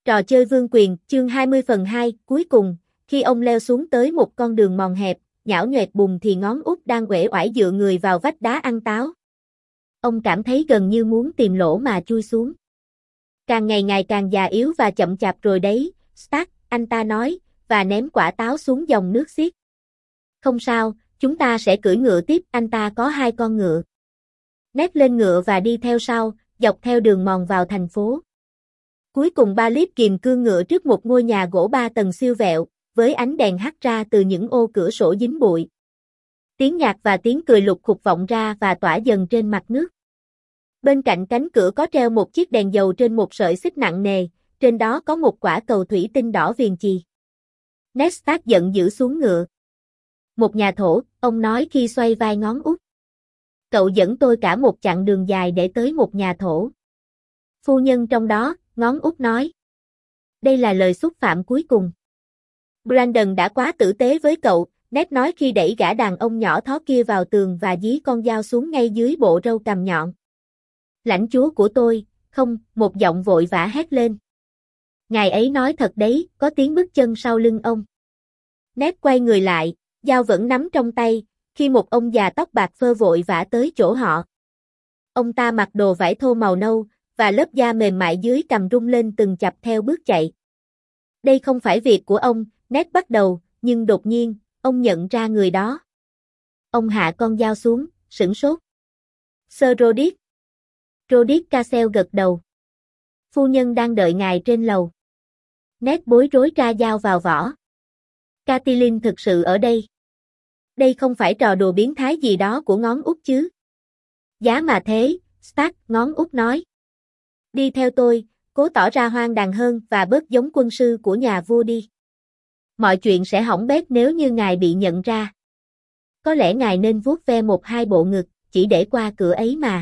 Trò chơi vương quyền, chương 20/2, cuối cùng, khi ông leo xuống tới một con đường mòn hẹp, nhão nhoẹt bùn thì ngón út đang uể oải dựa người vào vách đá ăn táo. Ông cảm thấy gần như muốn tìm lỗ mà chui xuống. Càng ngày ngày càng già yếu và chậm chạp rồi đấy, Stark, anh ta nói, và ném quả táo xuống dòng nước xiết. Không sao, chúng ta sẽ cưỡi ngựa tiếp, anh ta có 2 con ngựa. Ned lên ngựa và đi theo sau, dọc theo đường mòn vào thành phố. Cuối cùng Balip kìm cương ngựa trước một ngôi nhà gỗ 3 tầng siêu vẹo, với ánh đèn hắt ra từ những ô cửa sổ dính bụi. Tiếng nhạc và tiếng cười lục khục vọng ra và tỏa dần trên mặt nước. Bên cạnh cánh cửa có treo một chiếc đèn dầu trên một sợi xích nặng nề, trên đó có một quả cầu thủy tinh đỏ viền chì. Ned Stark giận dữ xuống ngựa. Một nhà thổ, ông nói khi xoay vai ngón út. Cậu dẫn tôi cả một chặng đường dài để tới một nhà thổ. Phu nhân trong đó, ngón út nói. Đây là lời xúc phạm cuối cùng. Brandon đã quá tử tế với cậu, Ned nói khi đẩy gã đàn ông nhỏ thó kia vào tường và dí con dao xuống ngay dưới bộ râu cằm nhọn. Lãnh chúa của tôi, không, một giọng vội vã hét lên. Ngài ấy nói thật đấy, có tiếng bước chân sau lưng ông. Ned quay người lại, dao vẫn nắm trong tay, khi một ông già tóc bạc phơ vội vã tới chỗ họ. Ông ta mặc đồ vải thô màu nâu, và lớp da mềm mại dưới cằm rung lên từng chập theo bước chạy. Đây không phải việc của ông, Ned bắt đầu, nhưng đột nhiên, ông nhận ra người đó. Ông hạ con dao xuống, sửng sốt. Sir Rodrik. Rodrik Cassel gật đầu. Phu nhân đang đợi ngài trên lầu. Ned bối rối tra dao vào vỏ. Catelyn thực sự ở đây. Đây không phải trò đùa biến thái gì đó của ngón út chứ. Giá mà thế, Stark, ngón út nói. Đi theo tôi, cố tỏ ra hoang đàng hơn và bớt giống quân sư của nhà vua đi. Mọi chuyện sẽ hỏng bét nếu như ngài bị nhận ra. Có lẽ ngài nên vuốt ve 1-2 bộ ngực, chỉ để qua cửa ấy mà.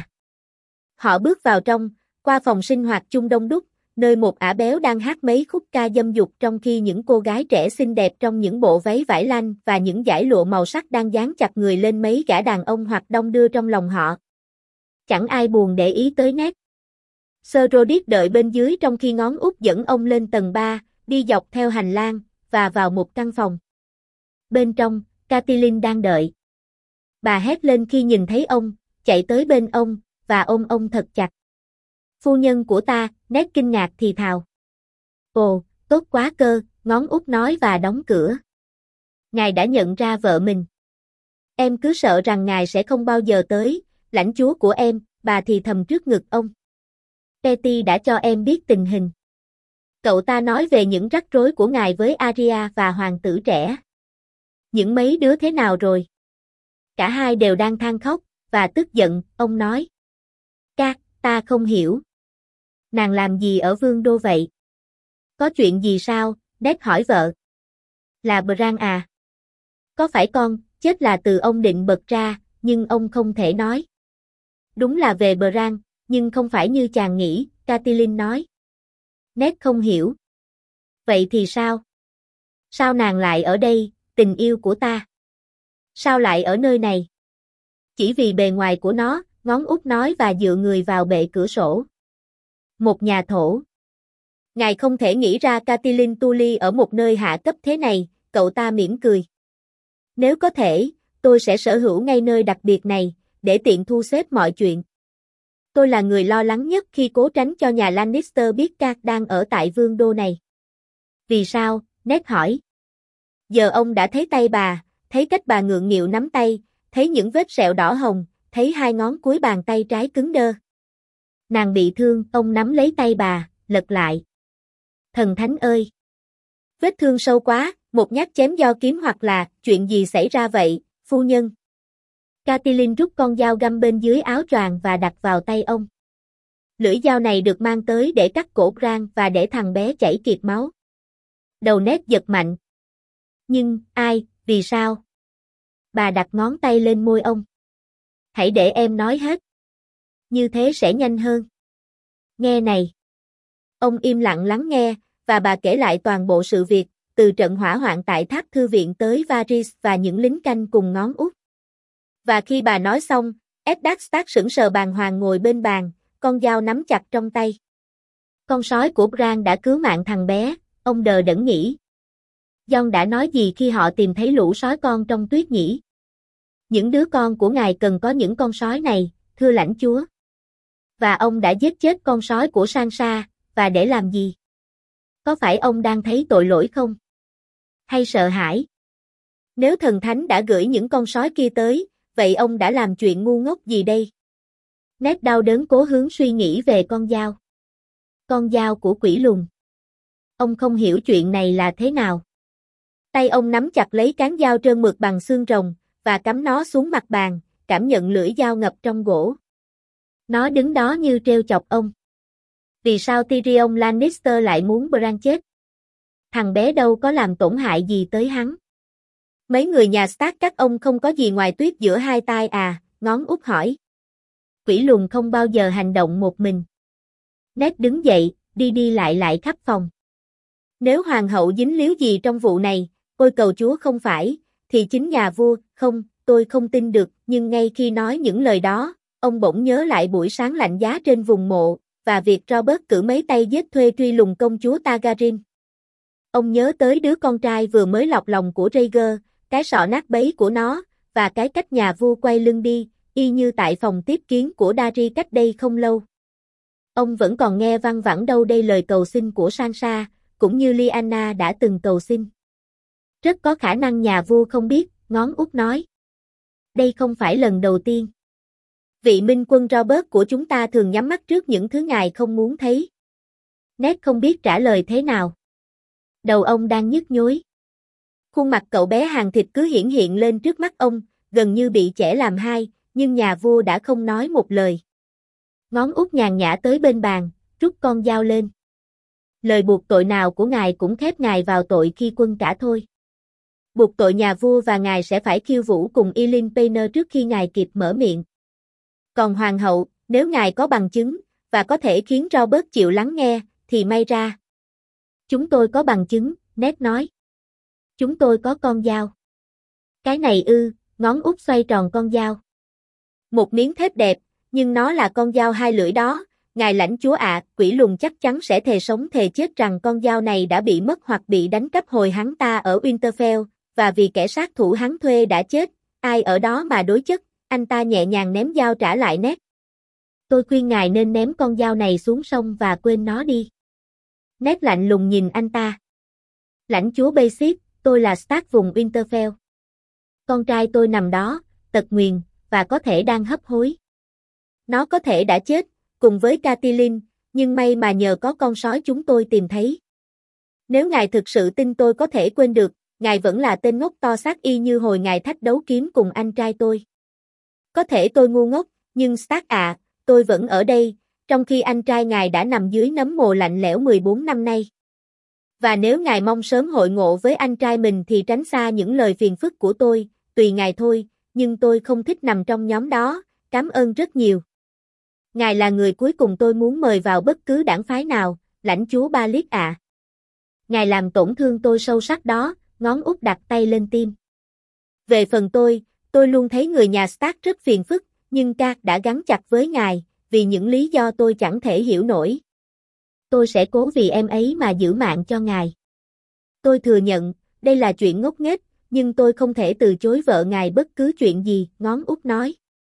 Họ bước vào trong, qua phòng sinh hoạt chung đông đúc, nơi một ả béo đang hát mấy khúc ca dâm dục trong khi những cô gái trẻ xinh đẹp trong những bộ váy vải lanh và những dải lụa màu sắc đang dán chặt người lên mấy gã đàn ông hoặc đong đưa trong lòng họ. Chẳng ai buồn để ý tới Ned. Sir Rodrik đợi bên dưới trong khi ngón út dẫn ông lên tầng 3, đi dọc theo hành lang, và vào một căn phòng. Bên trong, Catelyn đang đợi. Bà hét lên khi nhìn thấy ông, chạy tới bên ông, và ôm ông thật chặt. Phu nhân của ta, Ned kinh ngạc thì thào. Ồ, tốt quá cơ, ngón út nói và đóng cửa. Ngài đã nhận ra vợ mình. Em cứ sợ rằng ngài sẽ không bao giờ tới, lãnh chúa của em, bà thì thầm trước ngực ông. Petty đã cho em biết tình hình. Cậu ta nói về những rắc rối của ngài với Arya và hoàng tử trẻ. Những mấy đứa thế nào rồi? Cả hai đều đang than khóc, và tức giận, ông nói. Ta không hiểu. Nàng làm gì ở vương đô vậy? Có chuyện gì sao? Ned hỏi vợ. Là Bran à? Có phải con, chết là từ ông định bật ra, nhưng ông không thể nói. Đúng là về Bran, nhưng không phải như chàng nghĩ, Catelyn nói. Ned không hiểu. Vậy thì sao? Sao nàng lại ở đây, tình yêu của ta? Sao lại ở nơi này? Chỉ vì bề ngoài của nó, ngón út nói và dựa người vào bệ cửa sổ. Một nhà thổ. Ngài không thể nghĩ ra Catelyn Tully ở một nơi hạ cấp thế này, cậu ta mỉm cười. Nếu có thể, tôi sẽ sở hữu ngay nơi đặc biệt này, để tiện thu xếp mọi chuyện. Tôi là người lo lắng nhất khi cố tránh cho nhà Lannister biết Cát đang ở tại vương đô này. Vì sao? Ned hỏi. Giờ ông đã thấy tay bà, thấy cách bà ngượng nghịu nắm tay, thấy những vết sẹo đỏ hồng, thấy 2 ngón cuối bàn tay trái cứng đơ. Nàng bị thương, ông nắm lấy tay bà, lật lại. Thần thánh ơi! Vết thương sâu quá, một nhát chém do kiếm hoặc là, chuyện gì xảy ra vậy, phu nhân? Catelyn rút con dao găm bên dưới áo choàng và đặt vào tay ông. Lưỡi dao này được mang tới để cắt cổ Bran và để thằng bé chảy kiệt máu. Đầu Ned giật mạnh. Nhưng, vì sao? Bà đặt ngón tay lên môi ông. Hãy để em nói hết. Như thế sẽ nhanh hơn. Nghe này. Ông im lặng lắng nghe, và bà kể lại toàn bộ sự việc, từ trận hỏa hoạn tại tháp thư viện tới Varys và những lính canh cùng ngón út. Và khi bà nói xong, Eddard Stark sững sờ bàng hoàng ngồi bên bàn, con dao nắm chặt trong tay. Con sói của Bran đã cứu mạng thằng bé, ông đờ đẫn nghĩ. Jon đã nói gì khi họ tìm thấy lũ sói con trong tuyết nhỉ? Những đứa con của ngài cần có những con sói này, thưa lãnh chúa. Và ông đã giết chết con sói của Sansa, và để làm gì? Có phải ông đang thấy tội lỗi không? Hay sợ hãi? Nếu thần thánh đã gửi những con sói kia tới, vậy ông đã làm chuyện ngu ngốc gì đây? Ned đau đớn cố hướng suy nghĩ về con dao. Con dao của quỷ lùn. Ông không hiểu chuyện này là thế nào. Tay ông nắm chặt lấy cán dao trơn mượt bằng xương rồng, và cắm nó xuống mặt bàn, cảm nhận lưỡi dao ngập trong gỗ. Nó đứng đó như trêu chọc ông. Vì sao Tyrion Lannister lại muốn Bran chết? Thằng bé đâu có làm tổn hại gì tới hắn. Mấy người nhà Stark các ông không có gì ngoài tuyết giữa hai tai à, ngón út hỏi. Quỷ lùn không bao giờ hành động một mình. Ned đứng dậy, đi lại khắp phòng. Nếu hoàng hậu dính líu gì trong vụ này, ôi cầu chúa không phải, thì chính nhà vua, không, tôi không tin được, nhưng ngay khi nói những lời đó, ông bỗng nhớ lại buổi sáng lạnh giá trên vùng mộ, và việc Robert cử mấy tay giết thuê truy lùng công chúa Targaryen. Ông nhớ tới đứa con trai vừa mới lọt lòng của Rhaegar, cái sọ nát bấy của nó, và cái cách nhà vua quay lưng đi, y như tại phòng tiếp kiến của Darry cách đây không lâu. Ông vẫn còn nghe văng vẳng đâu đây lời cầu xin của Sansa, cũng như Lyanna đã từng cầu xin. Rất có khả năng nhà vua không biết, ngón út nói. Đây không phải lần đầu tiên. Vị minh quân Robert của chúng ta thường nhắm mắt trước những thứ ngài không muốn thấy. Ned không biết trả lời thế nào. Đầu ông đang nhức nhối. Khuôn mặt cậu bé hàng thịt cứ hiển hiện lên trước mắt ông, gần như bị chẻ làm hai, nhưng nhà vua đã không nói một lời. Ngón út nhàn nhã tới bên bàn, rút con dao lên. Lời buộc tội nào của ngài cũng khép ngài vào tội khi quân cả thôi. Buộc tội nhà vua và ngài sẽ phải khiêu vũ cùng Eileen Payner trước khi ngài kịp mở miệng. Còn hoàng hậu, nếu ngài có bằng chứng, và có thể khiến Robert chịu lắng nghe, thì may ra. Chúng tôi có bằng chứng, Ned nói. Chúng tôi có con dao. Cái này ư, ngón út xoay tròn con dao. Một miếng thép đẹp, nhưng nó là con dao hai lưỡi đó. Ngài lãnh chúa ạ, quỷ lùn chắc chắn sẽ thề sống thề chết rằng con dao này đã bị mất hoặc bị đánh cắp hồi hắn ta ở Winterfell, và vì kẻ sát thủ hắn thuê đã chết, ai ở đó mà đối chất, anh ta nhẹ nhàng ném dao trả lại Ned. Tôi khuyên ngài nên ném con dao này xuống sông và quên nó đi. Ned lạnh lùng nhìn anh ta. Lãnh chúa Basic, tôi là Stark vùng Winterfell. Con trai tôi nằm đó, tật nguyền, và có thể đang hấp hối. Nó có thể đã chết, cùng với Catelyn, nhưng may mà nhờ có con sói chúng tôi tìm thấy. Nếu ngài thực sự tin tôi có thể quên được, ngài vẫn là tên ngốc to xác y như hồi ngài thách đấu kiếm cùng anh trai tôi. Có thể tôi ngu ngốc, nhưng Stark ạ, tôi vẫn ở đây, trong khi anh trai ngài đã nằm dưới nấm mồ lạnh lẽo 14 năm nay. Và nếu ngài mong sớm hội ngộ với anh trai mình thì tránh xa những lời phiền phức của tôi, tùy ngài thôi, nhưng tôi không thích nằm trong nhóm đó, cảm ơn rất nhiều. Ngài là người cuối cùng tôi muốn mời vào bất cứ đảng phái nào, lãnh chúa Baelish ạ. Ngài làm tổn thương tôi sâu sắc đó, ngón út đặt tay lên tim. Về phần tôi luôn thấy người nhà Stark rất phiền phức, nhưng Ca đã gắn chặt với ngài, vì những lý do tôi chẳng thể hiểu nổi. Tôi sẽ cố vì em ấy mà giữ mạng cho ngài. Tôi thừa nhận, đây là chuyện ngốc nghếch, nhưng tôi không thể từ chối vợ ngài bất cứ chuyện gì, ngón út nói.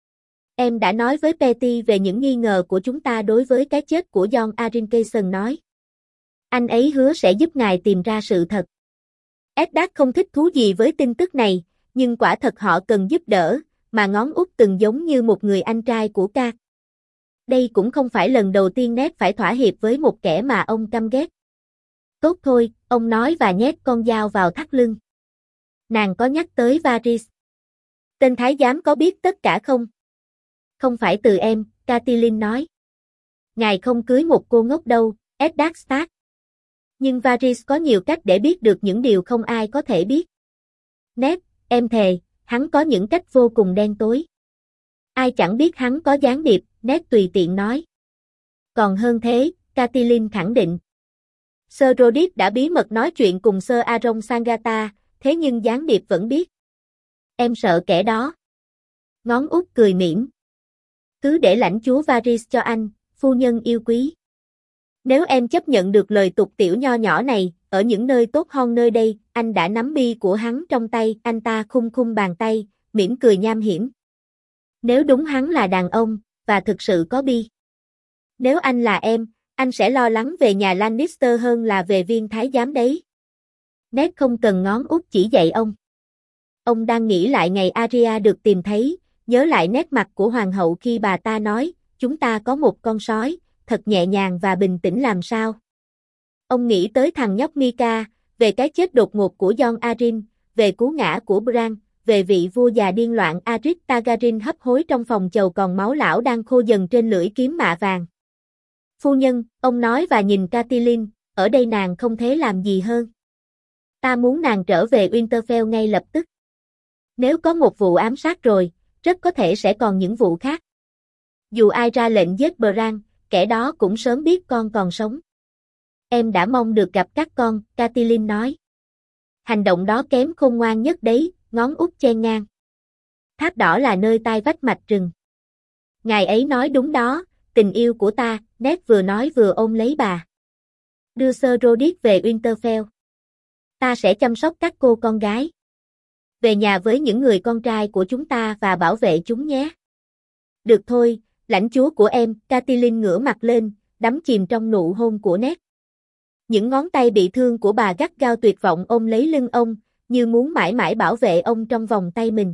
Em đã nói với Petty về những nghi ngờ của chúng ta đối với cái chết của Jon Arryn Kayson nói. Anh ấy hứa sẽ giúp ngài tìm ra sự thật. Eddard không thích thú gì với tin tức này, nhưng quả thật họ cần giúp đỡ, mà ngón út từng giống như một người anh trai của Ca. Đây cũng không phải lần đầu tiên Ned phải thỏa hiệp với một kẻ mà ông căm ghét. Tốt thôi, ông nói và nhét con dao vào thắt lưng. Nàng có nhắc tới Varys. Tên thái giám có biết tất cả không? Không phải từ em, Catelyn nói. Ngài không cưới một cô ngốc đâu, Eddard Stark. Nhưng Varys có nhiều cách để biết được những điều không ai có thể biết. Ned, em thề, hắn có những cách vô cùng đen tối. Ai chẳng biết hắn có gián điệp, Ned tùy tiện nói. Còn hơn thế, Catelyn khẳng định. Sir Rodrik đã bí mật nói chuyện cùng Sir Aaron Sangata, thế nhưng gián điệp vẫn biết. Em sợ kẻ đó. Ngón út cười mỉm. Cứ để lãnh chúa Varys cho anh, phu nhân yêu quý. Nếu em chấp nhận được lời tục tiểu nho nhỏ này, ở những nơi tốt hơn nơi đây, anh đã nắm bi của hắn trong tay, anh ta khum khum bàn tay, mỉm cười nham hiểm. Nếu đúng hắn là đàn ông, và thực sự có bi. Nếu anh là em, anh sẽ lo lắng về nhà Lannister hơn là về viên thái giám đấy. Ned không cần ngón út chỉ dạy ông. Ông đang nghĩ lại ngày Arya được tìm thấy, nhớ lại nét mặt của hoàng hậu khi bà ta nói, chúng ta có một con sói, thật nhẹ nhàng và bình tĩnh làm sao. Ông nghĩ tới thằng nhóc Mika, về cái chết đột ngột của Jon Arryn, về cú ngã của Bran, về vị vua già điên loạn Aerys Targaryen hấp hối trong phòng chầu còn máu lão đang khô dần trên lưỡi kiếm mạ vàng. Phu nhân, ông nói và nhìn Catelyn, ở đây nàng không thể làm gì hơn. Ta muốn nàng trở về Winterfell ngay lập tức. Nếu có một vụ ám sát rồi, rất có thể sẽ còn những vụ khác. Dù ai ra lệnh giết Bran, kẻ đó cũng sớm biết con còn sống. Em đã mong được gặp các con, Catelyn nói. Hành động đó kém khôn ngoan nhất đấy, ngón út chen ngang. Tháp đỏ là nơi tai vách mạch rừng. Ngài ấy nói đúng đó, tình yêu của ta, Ned vừa nói vừa ôm lấy bà. Đưa Sir Rodrik về Winterfell. Ta sẽ chăm sóc các cô con gái. Về nhà với những người con trai của chúng ta và bảo vệ chúng nhé. Được thôi, lãnh chúa của em, Catelyn ngửa mặt lên, đắm chìm trong nụ hôn của Ned. Những ngón tay bị thương của bà gắt gao tuyệt vọng ôm lấy lưng ông, như muốn mãi mãi bảo vệ ông trong vòng tay mình.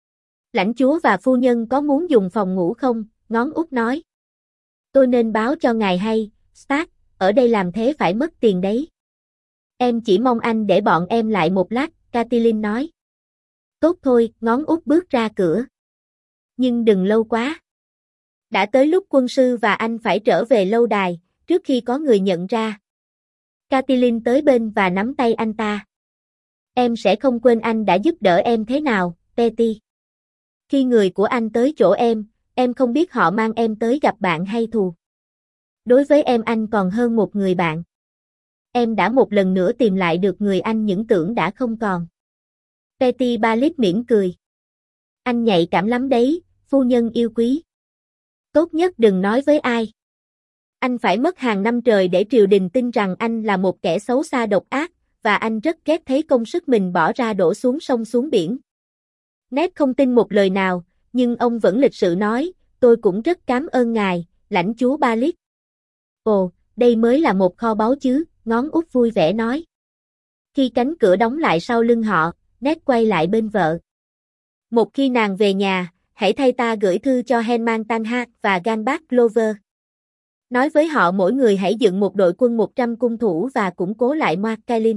Lãnh chúa và phu nhân có muốn dùng phòng ngủ không? Ngón út nói. Tôi nên báo cho ngài hay, Stark, ở đây làm thế phải mất tiền đấy. Em chỉ mong anh để bọn em lại một lát, Catelyn nói. Tốt thôi, ngón út bước ra cửa. Nhưng đừng lâu quá. Đã tới lúc quân sư và anh phải trở về lâu đài, trước khi có người nhận ra. Catelyn tới bên và nắm tay anh ta. Em sẽ không quên anh đã giúp đỡ em thế nào, Petty. Khi người của anh tới chỗ em không biết họ mang em tới gặp bạn hay thù. Đối với em anh còn hơn một người bạn. Em đã một lần nữa tìm lại được người anh những tưởng đã không còn. Petty Balik mỉm cười. Anh nhạy cảm lắm đấy, phu nhân yêu quý. Tốt nhất đừng nói với ai. Anh phải mất hàng năm trời để triều đình tin rằng anh là một kẻ xấu xa độc ác, và anh rất ghét thấy công sức mình bỏ ra đổ xuống sông xuống biển. Ned không tin một lời nào, nhưng ông vẫn lịch sự nói, tôi cũng rất cảm ơn ngài, lãnh chúa Balik. Ồ, đây mới là một kho báu chứ, ngón út vui vẻ nói. Khi cánh cửa đóng lại sau lưng họ, Ned quay lại bên vợ. Một khi nàng về nhà, hãy thay ta gửi thư cho Henman Tanha và Ganbach Glover. Nói với họ mỗi người hãy dựng một đội quân 100 cung thủ và củng cố lại Moat Cailin.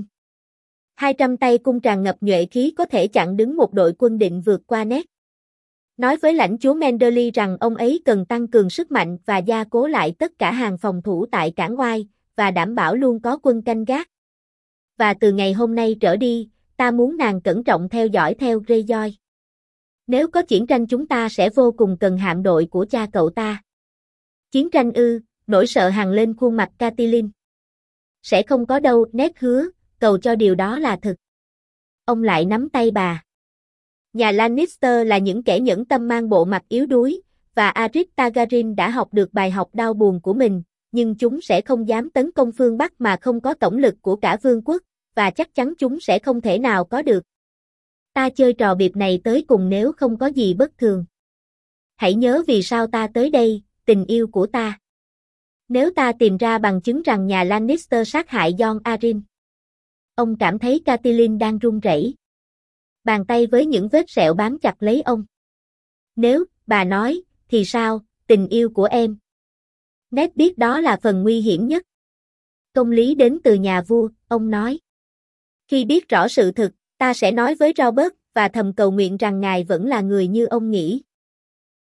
200 tay cung tràn ngập nhuệ khí có thể chặn đứng một đội quân định vượt qua Ned. Nói với lãnh chúa Manderly rằng ông ấy cần tăng cường sức mạnh và gia cố lại tất cả hàng phòng thủ tại cảng Oai, và đảm bảo luôn có quân canh gác. Và từ ngày hôm nay trở đi, ta muốn nàng cẩn trọng theo dõi theo Greyjoy. Nếu có chiến tranh chúng ta sẽ vô cùng cần hạm đội của cha cậu ta. Chiến tranh ư, nỗi sợ hằn lên khuôn mặt Catelyn. Sẽ không có đâu, Ned hứa, cầu cho điều đó là thực. Ông lại nắm tay bà. Nhà Lannister là những kẻ nhẫn tâm mang bộ mặt yếu đuối, và Aerys Targaryen đã học được bài học đau buồn của mình, nhưng chúng sẽ không dám tấn công phương Bắc mà không có tổng lực của cả vương quốc, và chắc chắn chúng sẽ không thể nào có được. Ta chơi trò biệp này tới cùng nếu không có gì bất thường. Hãy nhớ vì sao ta tới đây, tình yêu của ta. Nếu ta tìm ra bằng chứng rằng nhà Lannister sát hại Jon Arryn. Ông cảm thấy Catelyn đang run rẩy. Bàn tay với những vết sẹo bám chặt lấy ông. Nếu, bà nói, thì sao, tình yêu của em? Ned biết đó là phần nguy hiểm nhất. Công lý đến từ nhà vua, ông nói. Khi biết rõ sự thực, ta sẽ nói với Robert và thầm cầu nguyện rằng ngài vẫn là người như ông nghĩ.